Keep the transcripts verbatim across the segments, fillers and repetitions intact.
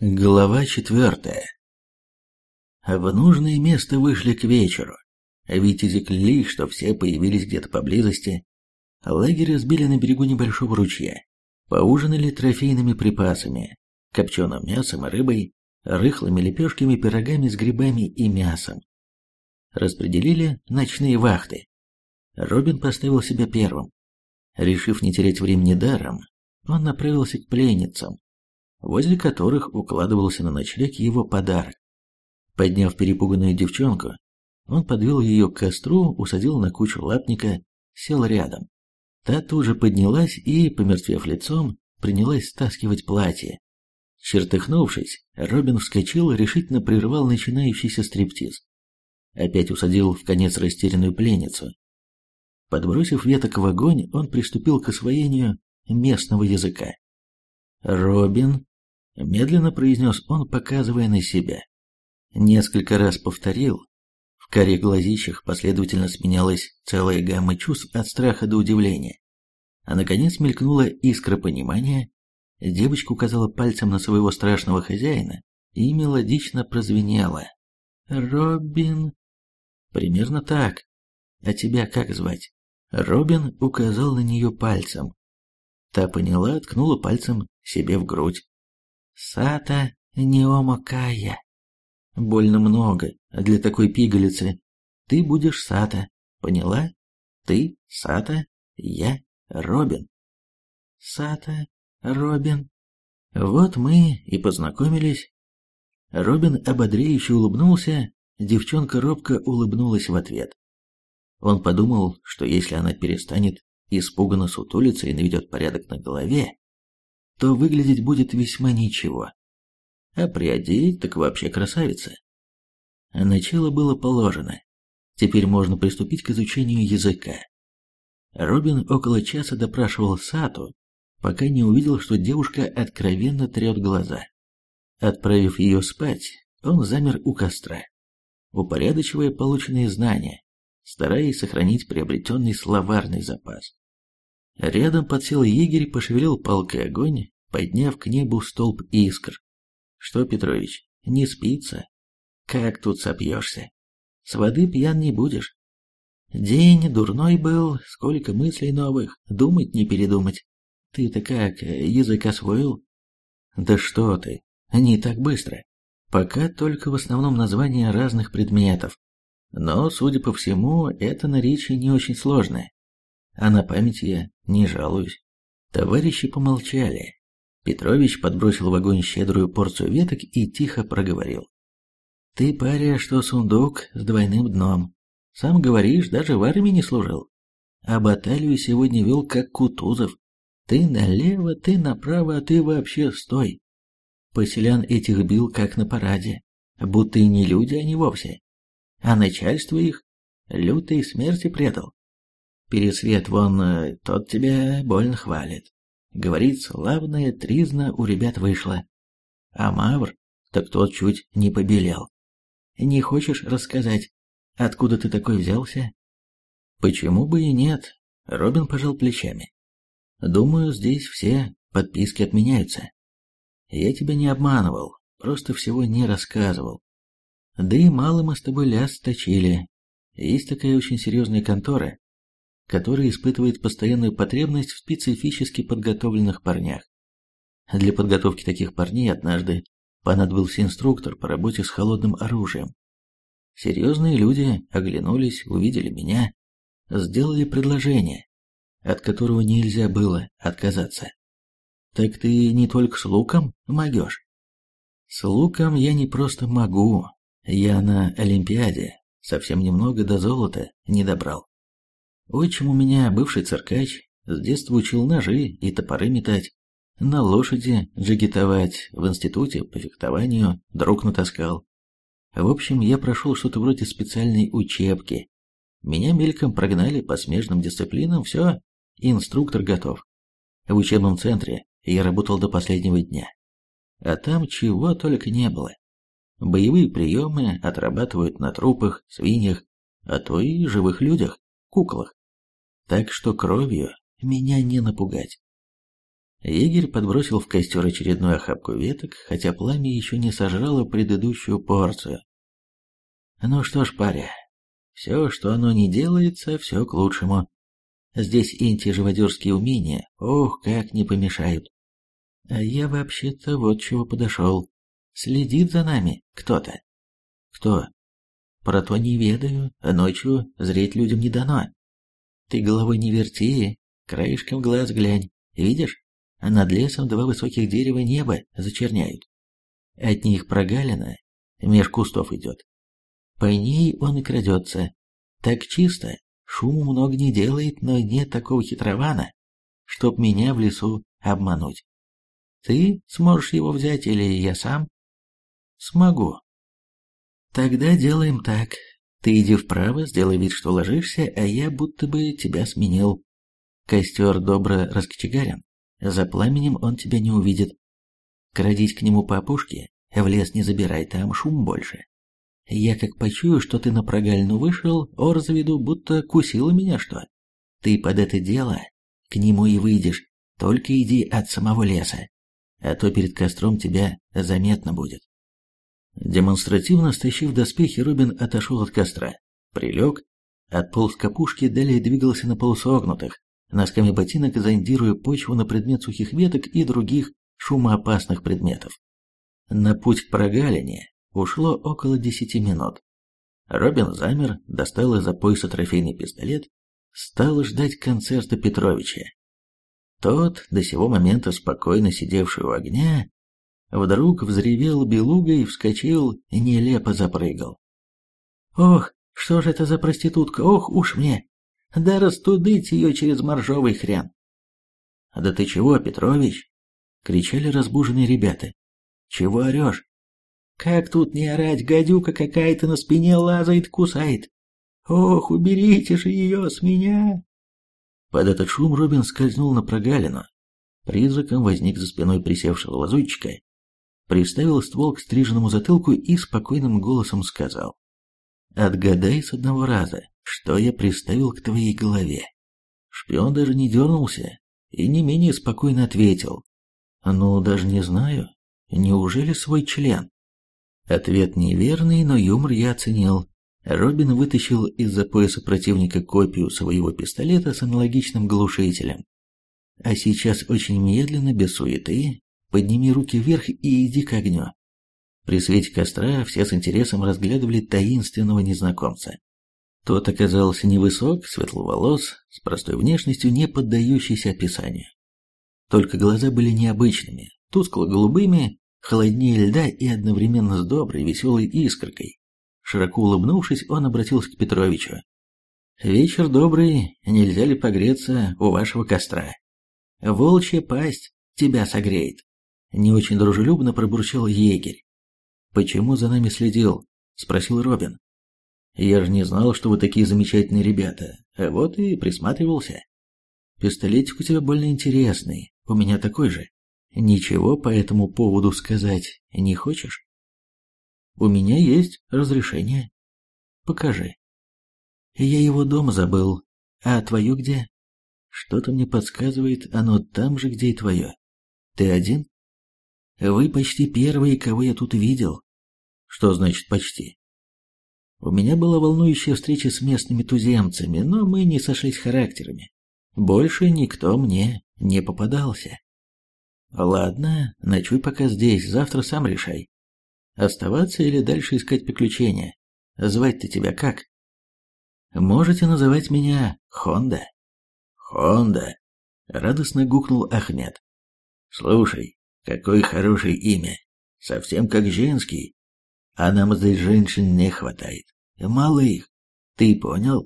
Глава четвертая. В нужное место вышли к вечеру. Витязи клялись, что все появились где-то поблизости. Лагерь разбили на берегу небольшого ручья. Поужинали трофейными припасами, копченым мясом и рыбой, рыхлыми лепешками, пирогами с грибами и мясом. Распределили ночные вахты. Робин поставил себя первым. Решив не терять времени даром, он направился к пленницам, возле которых укладывался на ночлег его подарок. Подняв перепуганную девчонку, он подвел ее к костру, усадил на кучу лапника, сел рядом. Та тут же поднялась и, помертвев лицом, принялась стаскивать платье. Чертыхнувшись, Робин вскочил и решительно прервал начинающийся стриптиз. Опять усадил в конец растерянную пленницу. Подбросив веток в огонь, он приступил к освоению местного языка. «Робин», — медленно произнес он, показывая на себя. Несколько раз повторил. В карих глазищах последовательно сменялась целая гамма чувств от страха до удивления. А наконец мелькнула искра понимания. Девочка указала пальцем на своего страшного хозяина и мелодично прозвенела. «Робин...» «Примерно так. А тебя как звать?» Робин указал на нее пальцем. Та поняла, ткнула пальцем себе в грудь. «Сата Неомакая. Больно много для такой пигалицы. Ты будешь Сата, поняла? Ты Сата, я Робин». «Сата, Робин. Вот мы и познакомились». Робин ободряюще улыбнулся, девчонка робко улыбнулась в ответ. Он подумал, что если она перестанет испуганно сутулиться и наведет порядок на голове, то выглядеть будет весьма ничего. А приодеть так вообще красавица. Начало было положено. Теперь можно приступить к изучению языка. Робин около часа допрашивал Сату, пока не увидел, что девушка откровенно трет глаза. Отправив ее спать, он замер у костра, упорядочивая полученные знания, стараясь сохранить приобретенный словарный запас. Рядом подсел егерь, пошевелил палкой огонь, подняв к небу столб искр. «Что, Петрович, не спится? Как тут сопьешься? С воды пьян не будешь. День дурной был, сколько мыслей новых, думать не передумать. Ты-то как, язык освоил?» «Да что ты, не так быстро. Пока только в основном названия разных предметов. Но, судя по всему, это наречие не очень сложное. А на память я не жалуюсь». Товарищи помолчали. Петрович подбросил в огонь щедрую порцию веток и тихо проговорил. «Ты, паря, что сундук с двойным дном. Сам говоришь, даже в армии не служил. А баталию сегодня вел как Кутузов. Ты налево, ты направо, а ты вообще стой. Поселян этих бил как на параде, будто и не люди они вовсе. А начальство их лютой смерти предал. Пересвет вон, тот тебя больно хвалит. Говорит, славная тризна у ребят вышла. А Мавр, так тот чуть не побелел. Не хочешь рассказать, откуда ты такой взялся?» «Почему бы и нет?» Робин пожал плечами. «Думаю, здесь все подписки отменяются. Я тебя не обманывал, просто всего не рассказывал. Да и мало мы с тобой ляс точили. Есть такая очень серьезная контора, которая испытывает постоянную потребность в специфически подготовленных парнях. Для подготовки таких парней однажды понадобился инструктор по работе с холодным оружием. Серьезные люди оглянулись, увидели меня, сделали предложение, от которого нельзя было отказаться. «Так ты не только с луком могешь?» «С луком я не просто могу, я на Олимпиаде совсем немного до золота не добрал. Отчим у меня бывший циркач, с детства учил ножи и топоры метать, на лошади джигитовать, в институте по фехтованию друг натаскал. В общем, я прошел что-то вроде специальной учебки. Меня мельком прогнали по смежным дисциплинам, все, инструктор готов. В учебном центре я работал до последнего дня. А там чего только не было. Боевые приемы отрабатывают на трупах, свиньях, а то и живых людях, куклах. Так что кровью меня не напугать. Егерь подбросил в костер очередную охапку веток, хотя пламя еще не сожрало предыдущую порцию. Ну что ж, паря, все, что оно не делается, все к лучшему. Здесь инти-живодерские умения, ох, как не помешают. А я вообще-то вот чего подошел. Следит за нами кто-то. Кто? Про то не ведаю, а ночью зреть людям не дано. Ты головой не верти, краешком глаз глянь. Видишь? А над лесом два высоких дерева небо зачерняют. От них прогалина, меж кустов идет. По ней он и крадется. Так чисто, шуму много не делает, но нет такого хитрована, чтоб меня в лесу обмануть. Ты сможешь его взять или я сам? Смогу. Тогда делаем так. Ты иди вправо, сделай вид, что ложишься, а я будто бы тебя сменил. Костер добро раскочегарен. За пламенем он тебя не увидит. Крадись к нему по опушке, в лес не забирай, там шум больше. Я как почую, что ты на прогалину вышел, ор заведу, будто кусило меня что. Ты под это дело к нему и выйдешь, только иди от самого леса, а то перед костром тебя заметно будет. Демонстративно стащив доспехи, Робин отошел от костра, прилег, отполз к опушке, далее двигался на полусогнутых, носками ботинок зондируя почву на предмет сухих веток и других шумоопасных предметов. На путь к прогалине ушло около десяти минут. Робин замер, достал из-за пояса трофейный пистолет, стал ждать концерта Петровича. Тот, до сего момента спокойно сидевший у огня, вдруг взревел белугой, вскочил, нелепо запрыгал. «Ох, что же это за проститутка, ох уж мне! Да растудыть ее через моржовый хрен!» «Да ты чего, Петрович?» — кричали разбуженные ребята. «Чего орешь? Как тут не орать, гадюка какая-то на спине лазает, кусает! Ох, уберите же ее с меня!» Под этот шум Робин скользнул на прогалину. Призраком возник за спиной присевшего лазутчика, приставил ствол к стриженному затылку и спокойным голосом сказал: «Отгадай с одного раза, что я приставил к твоей голове». Шпион даже не дернулся и не менее спокойно ответил: «Ну, даже не знаю. Неужели свой член?» Ответ неверный, но юмор я оценил. Робин вытащил из-за пояса противника копию своего пистолета с аналогичным глушителем. «А сейчас очень медленно, без суеты, подними руки вверх и иди к огню». При свете костра все с интересом разглядывали таинственного незнакомца. Тот оказался невысок, светловолос, с простой внешностью, не поддающейся описанию. Только глаза были необычными, тускло-голубыми, холоднее льда и одновременно с доброй, веселой искоркой. Широко улыбнувшись, он обратился к Петровичу. «Вечер добрый, нельзя ли погреться у вашего костра? Волчья пасть тебя согреет». Не очень дружелюбно пробурчал егерь. «Почему за нами следил?» — спросил Робин. «Я же не знал, что вы такие замечательные ребята, а вот и присматривался. Пистолетик у тебя больно интересный, у меня такой же. Ничего по этому поводу сказать не хочешь?» «У меня есть разрешение». «Покажи». «Я его дома забыл. А твое где?» «Что-то мне подсказывает, оно там же, где и твое. Ты один?» «Вы почти первые, кого я тут видел». «Что значит почти?» «У меня была волнующая встреча с местными туземцами, но мы не сошлись характерами. Больше никто мне не попадался». «Ладно, ночуй пока здесь, завтра сам решай. Оставаться или дальше искать приключения? Звать-то тебя как?» «Можете называть меня Хонда». «Хонда», — радостно гукнул Ахмед. «Слушай, какое хорошее имя, совсем как женский. А нам здесь женщин не хватает, мало их, ты понял?»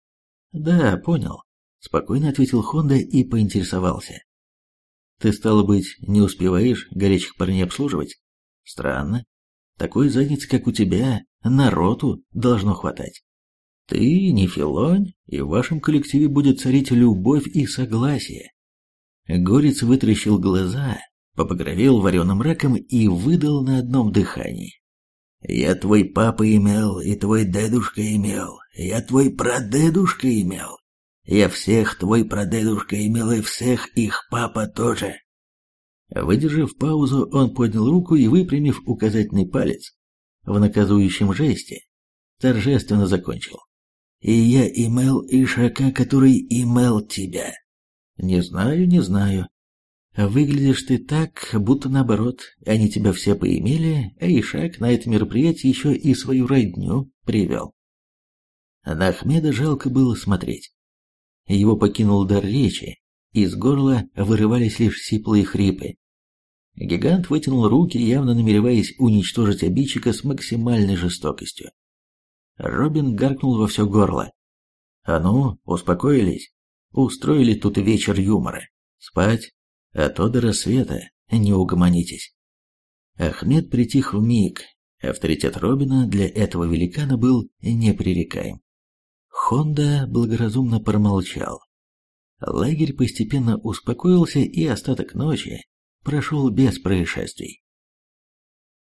«Да, понял», — спокойно ответил Хонда и поинтересовался. «Ты, стало быть, не успеваешь горячих парней обслуживать? Странно. Такой задницы, как у тебя, народу должно хватать. Ты не филонь, и в вашем коллективе будет царить любовь и согласие». Горец вытрящил глаза, побагровел вареным раком и выдал на одном дыхании: «Я твой папа имел, и твой дедушка имел, я твой прадедушка имел. Я всех твой прадедушка имел, и всех их папа тоже. Выдержав паузу, он поднял руку и, выпрямив указательный палец в наказующем жесте, торжественно закончил. «И я имел Ишака, который имел тебя». «Не знаю, не знаю. Выглядишь ты так, будто наоборот, они тебя все поимели, а Ишак на это мероприятие еще и свою родню привел». На Ахмеда жалко было смотреть. Его покинул дар речи, из горла вырывались лишь сиплые хрипы. Гигант вытянул руки, явно намереваясь уничтожить обидчика с максимальной жестокостью. Робин гаркнул во все горло. «А ну, успокоились? Устроили тут вечер юмора. Спать, а то до рассвета не угомонитесь». Ахмед притих вмиг. Авторитет Робина для этого великана был непререкаем. Хонда благоразумно промолчал. Лагерь постепенно успокоился, и остаток ночи прошел без происшествий.